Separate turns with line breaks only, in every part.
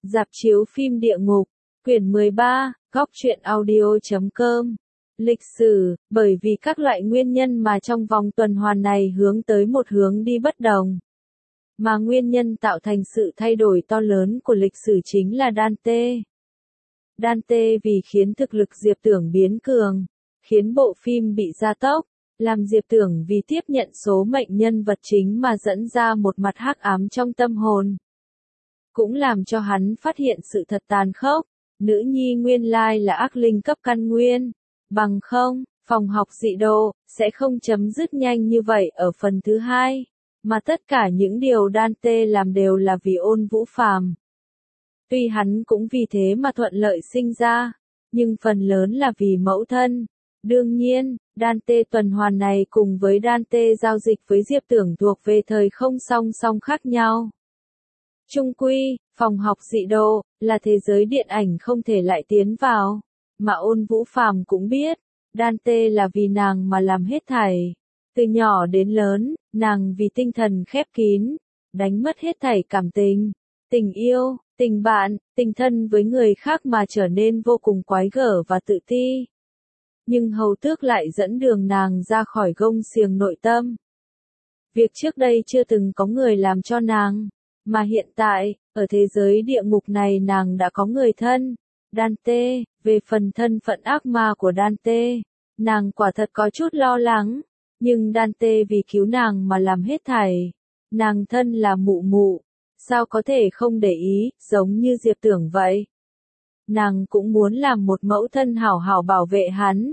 Rạp chiếu phim địa ngục, quyển 13, góc truyện audio.com. Lịch sử, bởi vì các loại nguyên nhân mà trong vòng tuần hoàn này hướng tới một hướng đi bất đồng. Mà nguyên nhân tạo thành sự thay đổi to lớn của lịch sử chính là Dante. Dante vì khiến thực lực Diệp Tưởng biến cường, khiến bộ phim bị gia tốc, làm Diệp Tưởng vì tiếp nhận số mệnh nhân vật chính mà dẫn ra một mặt hắc ám trong tâm hồn. Cũng làm cho hắn phát hiện sự thật tàn khốc, nữ nhi nguyên lai là ác linh cấp căn nguyên. Bằng không, phòng học dị độ sẽ không chấm dứt nhanh như vậy ở phần thứ 2, mà tất cả những điều Dante làm đều là vì Ôn Vũ Phàm. Tuy hắn cũng vì thế mà thuận lợi sinh ra, nhưng phần lớn là vì mẫu thân. Đương nhiên, Dante tuần hoàn này cùng với Dante giao dịch với Diệp Tưởng thuộc về thời không song song khác nhau. Chung quy, phòng học dị độ là thế giới điện ảnh không thể lại tiến vào, mà Ôn Vũ Phàm cũng biết, Dante là vì nàng mà làm hết thảy. Từ nhỏ đến lớn, nàng vì tinh thần khép kín, đánh mất hết thảy cảm tình, tình yêu, tình bạn, tình thân với người khác mà trở nên vô cùng quái gở và tự ti. Nhưng hầu tước lại dẫn đường nàng ra khỏi gông xiềng nội tâm. Việc trước đây chưa từng có người làm cho nàng, mà hiện tại, ở thế giới địa ngục này nàng đã có người thân, Dante. Về phần thân phận ác ma của Dante, nàng quả thật có chút lo lắng, nhưng Dante vì cứu nàng mà làm hết thảy. Nàng thân là mụ mụ, sao có thể không để ý, giống như Diệp Tưởng vậy. Nàng cũng muốn làm một mẫu thân hảo hảo bảo vệ hắn.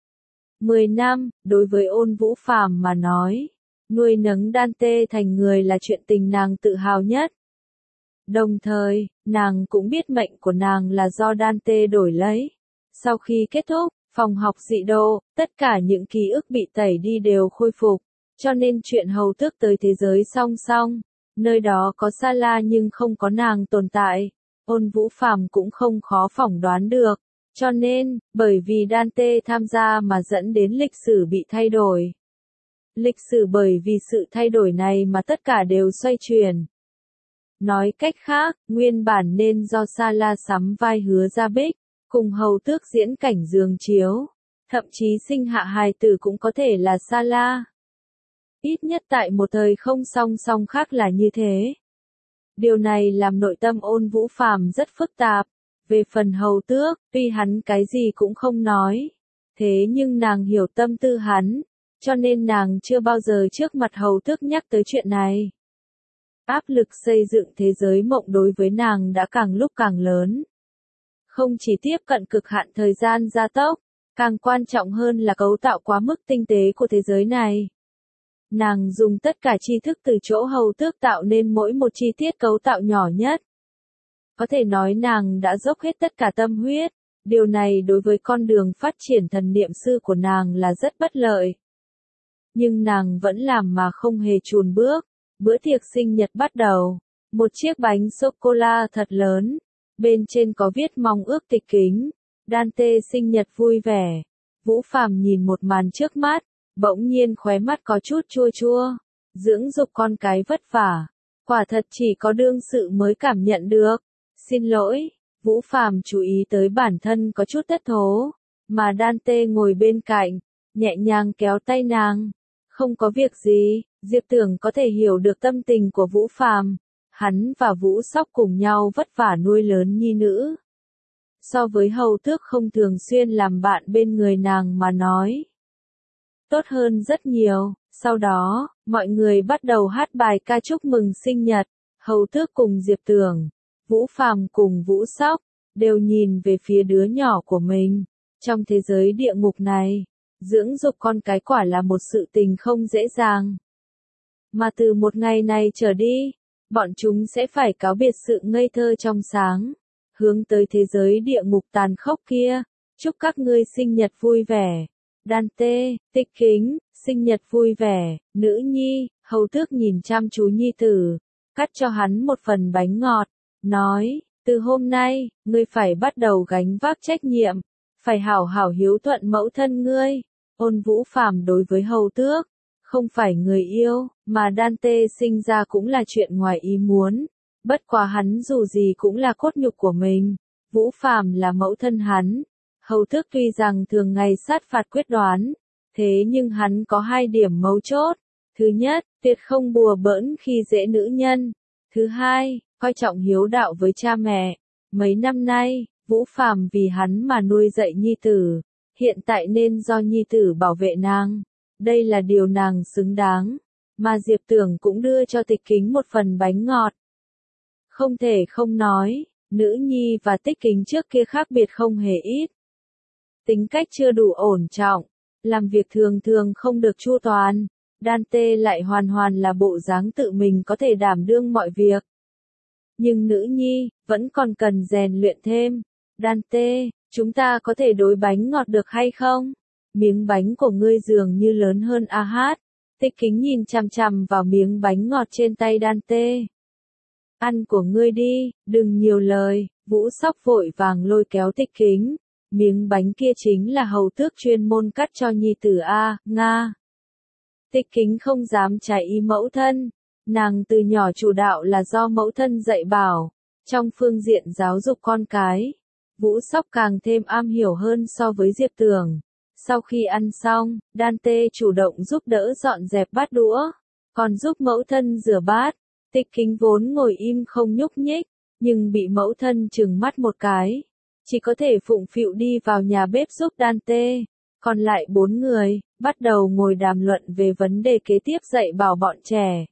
10 năm, đối với Ôn Vũ Phàm mà nói, nuôi nấng Dante thành người là chuyện tình nàng tự hào nhất. Đồng thời, nàng cũng biết mệnh của nàng là do Dante đổi lấy. Sau khi kết thúc, phòng học dị độ, tất cả những ký ức bị tẩy đi đều khôi phục, cho nên chuyện hầu tước tới thế giới song song, nơi đó có Sala nhưng không có nàng tồn tại, Ôn Vũ Phàm cũng không khó phỏng đoán được. Cho nên, bởi vì Dante tham gia mà dẫn đến lịch sử bị thay đổi. Lịch sử bởi vì sự thay đổi này mà tất cả đều xoay chuyển. Nói cách khác, nguyên bản nên do Sala sắm vai Hứa Gia Bích, cùng hầu tước diễn cảnh giường chiếu, thậm chí sinh hạ hài tử cũng có thể là Sala. Ít nhất tại một thời không song song khác là như thế. Điều này làm nội tâm Ôn Vũ Phàm rất phức tạp. Về phần hầu tước, tuy hắn cái gì cũng không nói, thế nhưng nàng hiểu tâm tư hắn, cho nên nàng chưa bao giờ trước mặt hầu tước nhắc tới chuyện này. Áp lực xây dựng thế giới mộng đối với nàng đã càng lúc càng lớn. Không chỉ tiếp cận cực hạn thời gian gia tốc, càng quan trọng hơn là cấu tạo quá mức tinh tế của thế giới này. Nàng dùng tất cả tri thức từ chỗ hầu tước tạo nên mỗi một chi tiết cấu tạo nhỏ nhất. Có thể nói nàng đã dốc hết tất cả tâm huyết, điều này đối với con đường phát triển thần niệm sư của nàng là rất bất lợi. Nhưng nàng vẫn làm mà không hề chùn bước. Bữa tiệc sinh nhật bắt đầu, một chiếc bánh sô-cô-la thật lớn, bên trên có viết mong ước tịch kính, Dante sinh nhật vui vẻ. Vũ Phàm nhìn một màn trước mắt, bỗng nhiên khóe mắt có chút chua chua, dưỡng dục con cái vất vả, quả thật chỉ có đương sự mới cảm nhận được. Xin lỗi, Vũ Phàm chú ý tới bản thân có chút thất thố, mà Dante ngồi bên cạnh, nhẹ nhàng kéo tay nàng. Không có việc gì, Diệp Tưởng có thể hiểu được tâm tình của Vũ Phàm, hắn và Vũ Sóc cùng nhau vất vả nuôi lớn nhi nữ. So với hầu tước không thường xuyên làm bạn bên người nàng mà nói, tốt hơn rất nhiều. Sau đó, mọi người bắt đầu hát bài ca chúc mừng sinh nhật, hầu tước cùng Diệp Tưởng, Vũ Phàm cùng Vũ Sóc, đều nhìn về phía đứa nhỏ của mình. Trong thế giới địa ngục này, dưỡng dục con cái quả là một sự tình không dễ dàng. Mà từ một ngày này trở đi, bọn chúng sẽ phải cáo biệt sự ngây thơ trong sáng, hướng tới thế giới địa ngục tàn khốc kia. Chúc các ngươi sinh nhật vui vẻ. Dante, tịch kính, sinh nhật vui vẻ, nữ nhi. Hầu tước nhìn chăm chú nhi tử, cắt cho hắn một phần bánh ngọt, nói, từ hôm nay, ngươi phải bắt đầu gánh vác trách nhiệm, phải hảo hảo hiếu thuận mẫu thân ngươi. Ôn Vũ Phàm đối với hầu tước, không phải người yêu, mà Dante sinh ra cũng là chuyện ngoài ý muốn. Bất quá hắn dù gì cũng là cốt nhục của mình, Vũ Phàm là mẫu thân hắn. Hầu Tước tuy rằng thường ngày sát phạt quyết đoán, thế nhưng hắn có hai điểm mấu chốt. Thứ nhất, tuyệt không bùa bỡn khi dễ nữ nhân. Thứ hai, coi trọng hiếu đạo với cha mẹ. Mấy năm nay, Vũ Phàm vì hắn mà nuôi dạy nhi tử, hiện tại nên do nhi tử bảo vệ nàng. Đây là điều nàng xứng đáng, mà Diệp Tưởng cũng đưa cho Tịch Kính một phần bánh ngọt. Không thể không nói, nữ nhi và Tích Kính trước kia khác biệt không hề ít. Tính cách chưa đủ ổn trọng, làm việc thường thường không được chu toàn, Đan Tê lại hoàn hoàn là bộ dáng tự mình có thể đảm đương mọi việc. Nhưng nữ nhi, vẫn còn cần rèn luyện thêm. Đan Tê, chúng ta có thể đối bánh ngọt được hay không? Miếng bánh của ngươi dường như lớn hơn A Hát. Tích Kính nhìn chằm chằm vào miếng bánh ngọt trên tay Đan Tê. Ăn của ngươi đi, đừng nhiều lời. Vũ Sóc vội vàng lôi kéo Tích Kính. Miếng bánh kia chính là Hầu Tước chuyên môn cắt cho nhi tử A, Nga. Tích Kính không dám trái ý mẫu thân. Nàng từ nhỏ chủ đạo là do mẫu thân dạy bảo. Trong phương diện giáo dục con cái, Vũ Sóc càng thêm am hiểu hơn so với Diệp Tưởng. Sau khi ăn xong, Đan Tê chủ động giúp đỡ dọn dẹp bát đũa, còn giúp mẫu thân rửa bát. Tích Kính vốn ngồi im không nhúc nhích, nhưng bị mẫu thân trừng mắt một cái, chỉ có thể phụng phịu đi vào nhà bếp giúp Đan Tê. Còn lại 4 người, bắt đầu ngồi đàm luận về vấn đề kế tiếp dạy bảo bọn trẻ.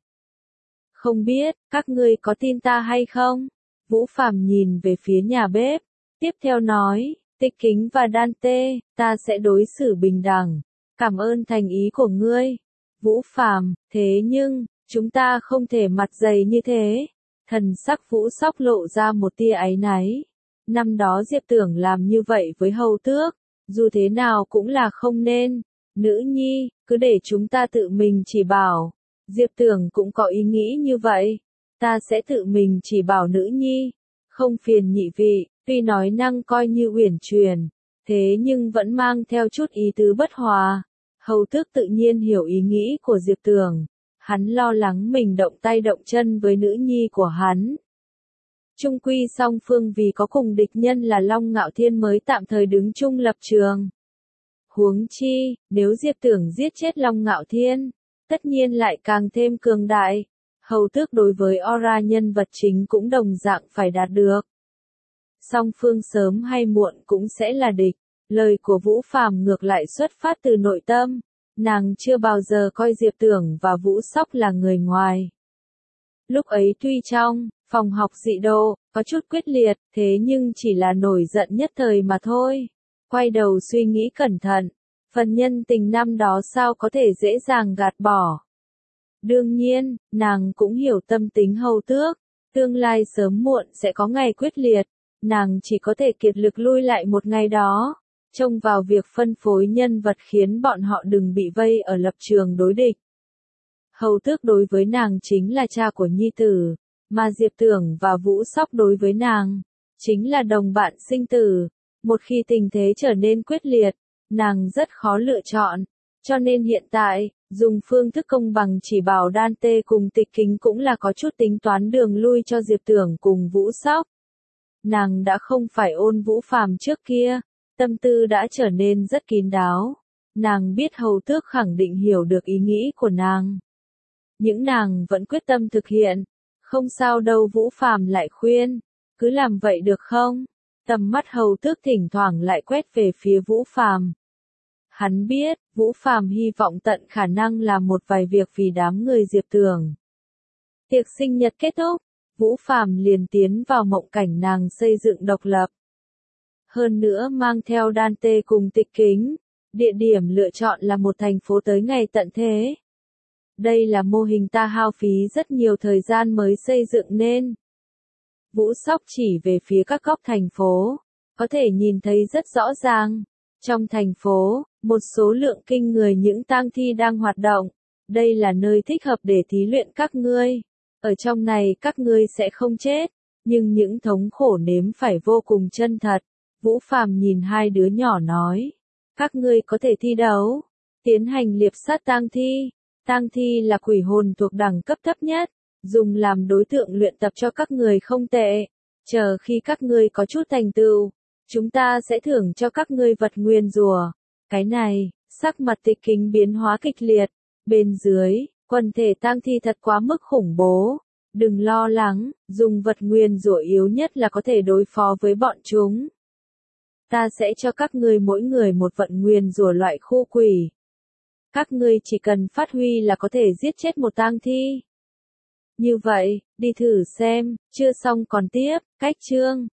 Không biết, các ngươi có tin ta hay không? Vũ Phàm nhìn về phía nhà bếp, tiếp theo nói, Tích Kính và Đan Tê, ta sẽ đối xử bình đẳng. Cảm ơn thành ý của ngươi. Vũ Phàm, thế nhưng, chúng ta không thể mặt dày như thế. Thần sắc Vũ Sóc lộ ra một tia áy náy. Năm đó Diệp Tưởng làm như vậy với Hầu Tước, dù thế nào cũng là không nên. Nữ nhi, cứ để chúng ta tự mình chỉ bảo. Diệp Tưởng cũng có ý nghĩ như vậy. Ta sẽ tự mình chỉ bảo nữ nhi. Không phiền nhị vị, tuy nói năng coi như uyển chuyển, thế nhưng vẫn mang theo chút ý tứ bất hòa. Hầu Tước tự nhiên hiểu ý nghĩ của Diệp Tưởng. Hắn lo lắng mình động tay động chân với nữ nhi của hắn. Chung quy song phương vì có cùng địch nhân là Long Ngạo Thiên mới tạm thời đứng chung lập trường. Huống chi, nếu Diệp Tưởng giết chết Long Ngạo Thiên, tất nhiên lại càng thêm cường đại. Hầu Tước đối với aura nhân vật chính cũng đồng dạng phải đạt được. Song phương sớm hay muộn cũng sẽ là địch. Lời của Vũ Phàm ngược lại xuất phát từ nội tâm. Nàng chưa bao giờ coi Diệp Tưởng và Vũ Sóc là người ngoài. Lúc ấy tuy trong phòng học dị độ, có chút quyết liệt, thế nhưng chỉ là nổi giận nhất thời mà thôi. Quay đầu suy nghĩ cẩn thận, phần nhân tình năm đó sao có thể dễ dàng gạt bỏ. Đương nhiên, nàng cũng hiểu tâm tính Hầu Tước, tương lai sớm muộn sẽ có ngày quyết liệt, nàng chỉ có thể kiệt lực lui lại một ngày đó, trông vào việc phân phối nhân vật khiến bọn họ đừng bị vây ở lập trường đối địch. Hầu Tước đối với nàng chính là cha của nhi tử, mà Diệp Tưởng và Vũ Sóc đối với nàng chính là đồng bạn sinh tử. Một khi tình thế trở nên quyết liệt, nàng rất khó lựa chọn, cho nên hiện tại, dùng phương thức công bằng chỉ bảo Đan Tê cùng Tịch Kính cũng là có chút tính toán đường lui cho Diệp Tưởng cùng Vũ Sóc. Nàng đã không phải ôn Vũ Phàm trước kia, tâm tư đã trở nên rất kín đáo. Nàng biết Hầu Tước khẳng định hiểu được ý nghĩ của nàng. Những nàng vẫn quyết tâm thực hiện. Không sao đâu, Vũ Phàm lại khuyên, cứ làm vậy được không? Tầm mắt Hầu Tước thỉnh thoảng lại quét về phía Vũ Phàm. Hắn biết, Vũ Phàm hy vọng tận khả năng làm một vài việc vì đám người Diệp Tưởng. Tiệc sinh nhật kết thúc, Vũ Phàm liền tiến vào mộng cảnh nàng xây dựng độc lập. Hơn nữa mang theo Đan Tê cùng Tịch Kính, địa điểm lựa chọn là một thành phố tới ngày tận thế. Đây là mô hình ta hao phí rất nhiều thời gian mới xây dựng nên. Vũ Sóc chỉ về phía các góc thành phố, có thể nhìn thấy rất rõ ràng. Trong thành phố, một số lượng kinh người những tang thi đang hoạt động. Đây là nơi thích hợp để thí luyện các ngươi. Ở trong này các ngươi sẽ không chết, nhưng những thống khổ nếm phải vô cùng chân thật. Vũ Phàm nhìn hai đứa nhỏ nói, các ngươi có thể thi đấu, tiến hành liệp sát tang thi. Tang thi là quỷ hồn thuộc đẳng cấp thấp nhất, dùng làm đối tượng luyện tập cho các người không tệ. Chờ khi các ngươi có chút thành tựu, chúng ta sẽ thưởng cho các ngươi vật nguyền rủa. Cái này, sắc mặt Tịch Kính biến hóa kịch liệt. Bên dưới, quần thể tang thi thật quá mức khủng bố. Đừng lo lắng, dùng vật nguyền rủa yếu nhất là có thể đối phó với bọn chúng. Ta sẽ cho các ngươi mỗi người một vận nguyền rủa loại khu quỷ. Các ngươi chỉ cần phát huy là có thể giết chết một tang thi. Như vậy, đi thử xem, chưa xong còn tiếp, cách chương.